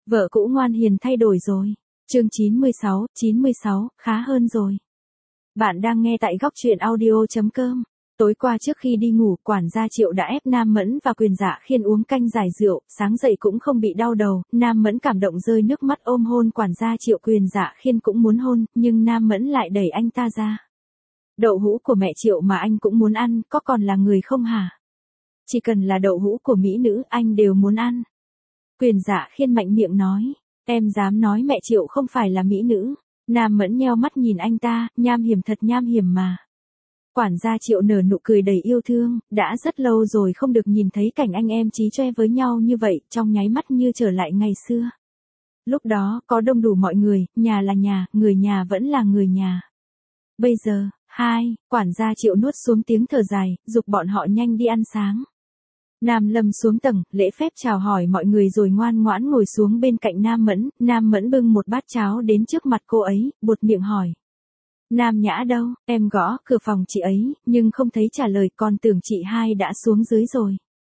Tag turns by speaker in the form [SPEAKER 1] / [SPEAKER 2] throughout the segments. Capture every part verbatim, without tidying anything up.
[SPEAKER 1] Vợ cũ ngoan hiền thay đổi rồi. Chương chín mươi sáu, chín mươi sáu, khá hơn rồi. Bạn đang nghe tại góc truyện audio chấm com. Tối qua trước khi đi ngủ, quản gia Triệu đã ép Nam Mẫn và Quyền Dạ Khiên uống canh giải rượu, sáng dậy cũng không bị đau đầu. Nam Mẫn cảm động rơi nước mắt ôm hôn quản gia Triệu. Quyền Dạ Khiên cũng muốn hôn, nhưng Nam Mẫn lại đẩy anh ta ra. Đậu hũ của mẹ Triệu mà anh cũng muốn ăn, có còn là người không hả? Chỉ cần là đậu hũ của mỹ nữ, anh đều muốn ăn. Quyền Dạ Khiên mạnh miệng nói, em dám nói mẹ Triệu không phải là mỹ nữ. Nam Mẫn nheo mắt nhìn anh ta, nham hiểm thật nham hiểm mà. Quản gia Triệu nở nụ cười đầy yêu thương, đã rất lâu rồi không được nhìn thấy cảnh anh em chí choe với nhau như vậy, trong nháy mắt như trở lại ngày xưa. Lúc đó, có đông đủ mọi người, nhà là nhà, người nhà vẫn là người nhà. Bây giờ, hai, quản gia Triệu nuốt xuống tiếng thở dài, giục bọn họ nhanh đi ăn sáng. Nam Lâm xuống tầng, lễ phép chào hỏi mọi người rồi ngoan ngoãn ngồi xuống bên cạnh Nam Mẫn. Nam Mẫn bưng một bát cháo đến trước mặt cô ấy, buột miệng hỏi. Nam Nhã đâu? Em gõ cửa phòng chị ấy, nhưng không thấy trả lời, còn tưởng chị hai đã xuống dưới rồi.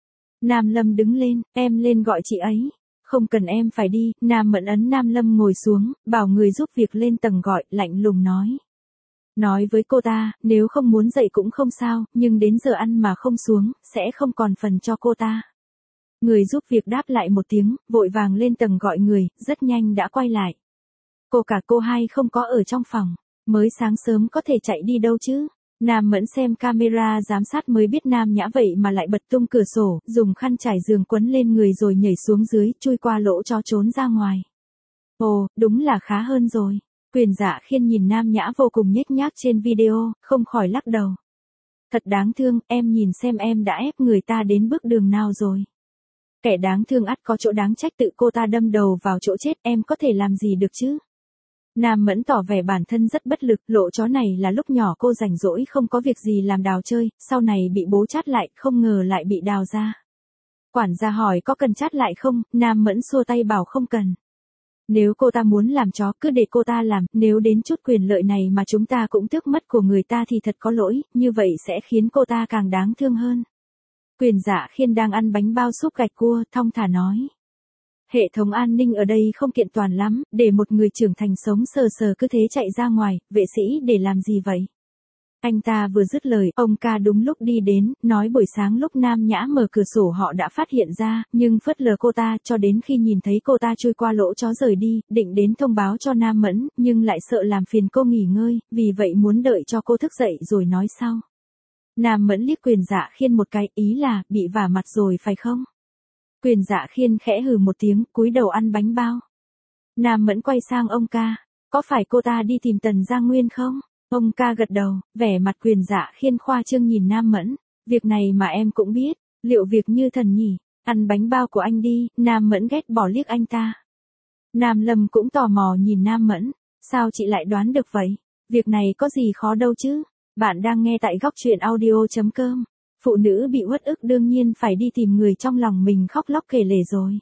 [SPEAKER 1] Nam Lâm đứng lên, em lên gọi chị ấy. Không cần em phải đi. Nam Mẫn ấn Nam Lâm ngồi xuống, bảo người giúp việc lên tầng gọi, lạnh lùng nói. Nói với cô ta, nếu không muốn dậy cũng không sao, nhưng đến giờ ăn mà không xuống, sẽ không còn phần cho cô ta. Người giúp việc đáp lại một tiếng, vội vàng lên tầng gọi người, rất nhanh đã quay lại. Cô cả cô hai không có ở trong phòng, mới sáng sớm có thể chạy đi đâu chứ. Nam Mẫn xem camera giám sát mới biết Nam Nhã vậy mà lại bật tung cửa sổ, dùng khăn trải giường quấn lên người rồi nhảy xuống dưới, chui qua lỗ cho trốn ra ngoài. Ồ, đúng là khá hơn rồi. Quyền Dạ Khiên nhìn Nam Nhã vô cùng nhếch nhác trên video, không khỏi lắc đầu. Thật đáng thương, em nhìn xem em đã ép người ta đến bước đường nào rồi. Kẻ đáng thương ắt có chỗ đáng trách, tự cô ta đâm đầu vào chỗ chết, em có thể làm gì được chứ? Nam Mẫn tỏ vẻ bản thân rất bất lực, lộ chó này là lúc nhỏ cô rảnh rỗi không có việc gì làm đào chơi, sau này bị bố chát lại, không ngờ lại bị đào ra. Quản gia hỏi có cần chát lại không, Nam Mẫn xua tay bảo không cần. Nếu cô ta muốn làm chó cứ để cô ta làm, nếu đến chút quyền lợi này mà chúng ta cũng tước mất của người ta thì thật có lỗi, như vậy sẽ khiến cô ta càng đáng thương hơn. Quyền Dạ Khiên đang ăn bánh bao súp gạch cua, thong thả nói. Hệ thống an ninh ở đây không kiện toàn lắm, để một người trưởng thành sống sờ sờ cứ thế chạy ra ngoài, vệ sĩ để làm gì vậy? Anh ta vừa dứt lời, ông ca đúng lúc đi đến, nói buổi sáng lúc Nam Nhã mở cửa sổ họ đã phát hiện ra, nhưng phớt lờ cô ta, cho đến khi nhìn thấy cô ta chui qua lỗ chó rời đi, định đến thông báo cho Nam Mẫn, nhưng lại sợ làm phiền cô nghỉ ngơi, vì vậy muốn đợi cho cô thức dậy rồi nói sau. Nam Mẫn liếc Quyền Dạ Khiên một cái, ý là, bị vả mặt rồi phải không? Quyền Dạ Khiên khẽ hừ một tiếng, cúi đầu ăn bánh bao. Nam Mẫn quay sang ông ca, có phải cô ta đi tìm Tần Giang Nguyên không? Ông ca gật đầu, vẻ mặt Quyền Dạ Khiên khoa trương nhìn Nam Mẫn, việc này mà em cũng biết, liệu việc như thần nhỉ, ăn bánh bao của anh đi. Nam Mẫn ghét bỏ liếc anh ta. Nam Lâm cũng tò mò nhìn Nam Mẫn, sao chị lại đoán được vậy, việc này có gì khó đâu chứ. Bạn đang nghe tại góc truyện audio chấm com. Phụ nữ bị uất ức đương nhiên phải đi tìm người trong lòng mình khóc lóc kể lể rồi.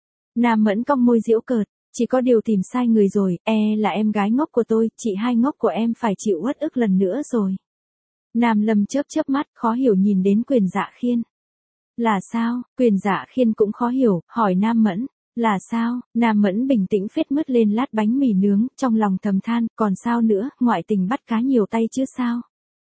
[SPEAKER 1] Nam Mẫn cong môi giễu cợt, chỉ có điều tìm sai người rồi, e là em gái ngốc của tôi, chị hai ngốc của em phải chịu uất ức lần nữa rồi. Nam Lâm chớp chớp mắt, khó hiểu nhìn đến Quyền Dạ Khiên. Là sao? Quyền Dạ Khiên cũng khó hiểu, hỏi Nam Mẫn, là sao? Nam Mẫn bình tĩnh phết mứt lên lát bánh mì nướng, trong lòng thầm than, còn sao nữa, ngoại tình bắt cá nhiều tay chứ sao?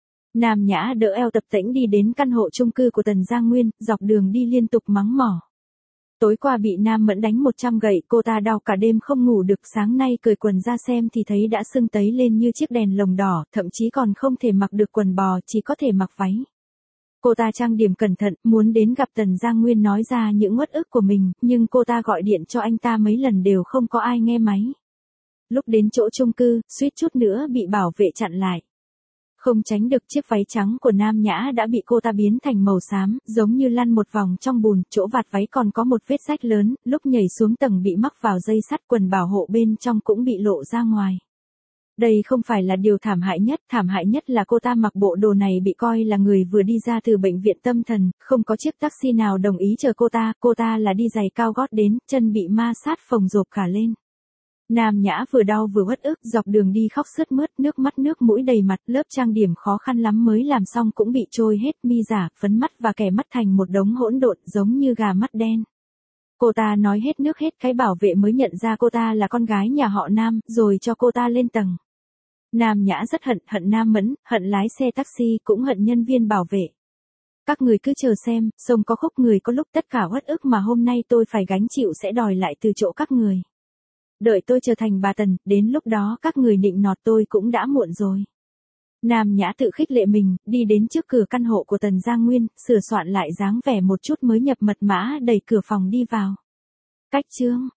[SPEAKER 1] Nam Nhã đỡ eo tập tễnh đi đến căn hộ chung cư của Tần Giang Nguyên, dọc đường đi liên tục mắng mỏ. Tối qua bị Nam Mẫn đánh một trăm gậy, cô ta đau cả đêm không ngủ được, sáng nay cởi quần ra xem thì thấy đã sưng tấy lên như chiếc đèn lồng đỏ, thậm chí còn không thể mặc được quần bò, chỉ có thể mặc váy. Cô ta trang điểm cẩn thận, muốn đến gặp Tần Giang Nguyên nói ra những uất ức của mình, nhưng cô ta gọi điện cho anh ta mấy lần đều không có ai nghe máy. Lúc đến chỗ chung cư, suýt chút nữa bị bảo vệ chặn lại. Không tránh được, chiếc váy trắng của Nam Nhã đã bị cô ta biến thành màu xám, giống như lăn một vòng trong bùn, chỗ vạt váy còn có một vết rách lớn, lúc nhảy xuống tầng bị mắc vào dây sắt, quần bảo hộ bên trong cũng bị lộ ra ngoài. Đây không phải là điều thảm hại nhất, thảm hại nhất là cô ta mặc bộ đồ này bị coi là người vừa đi ra từ bệnh viện tâm thần, không có chiếc taxi nào đồng ý chờ cô ta, cô ta là đi giày cao gót đến, chân bị ma sát phồng rộp cả lên. Nam Nhã vừa đau vừa uất ức, dọc đường đi khóc sướt mướt, nước mắt nước mũi đầy mặt, lớp trang điểm khó khăn lắm mới làm xong cũng bị trôi hết, mi giả, phấn mắt và kẻ mắt thành một đống hỗn độn, giống như gà mắt đen. Cô ta nói hết nước hết cái bảo vệ mới nhận ra cô ta là con gái nhà họ Nam, rồi cho cô ta lên tầng. Nam Nhã rất hận, hận Nam Mẫn, hận lái xe taxi, cũng hận nhân viên bảo vệ. Các người cứ chờ xem, sông có khúc người có lúc tất cả uất ức mà hôm nay tôi phải gánh chịu sẽ đòi lại từ chỗ các người. Đợi tôi trở thành bà Tần, đến lúc đó các người nịnh nọt tôi cũng đã muộn rồi. Nam Nhã tự khích lệ mình, đi đến trước cửa căn hộ của Tần Giang Nguyên, sửa soạn lại dáng vẻ một chút mới nhập mật mã đẩy cửa phòng đi vào. Cách chương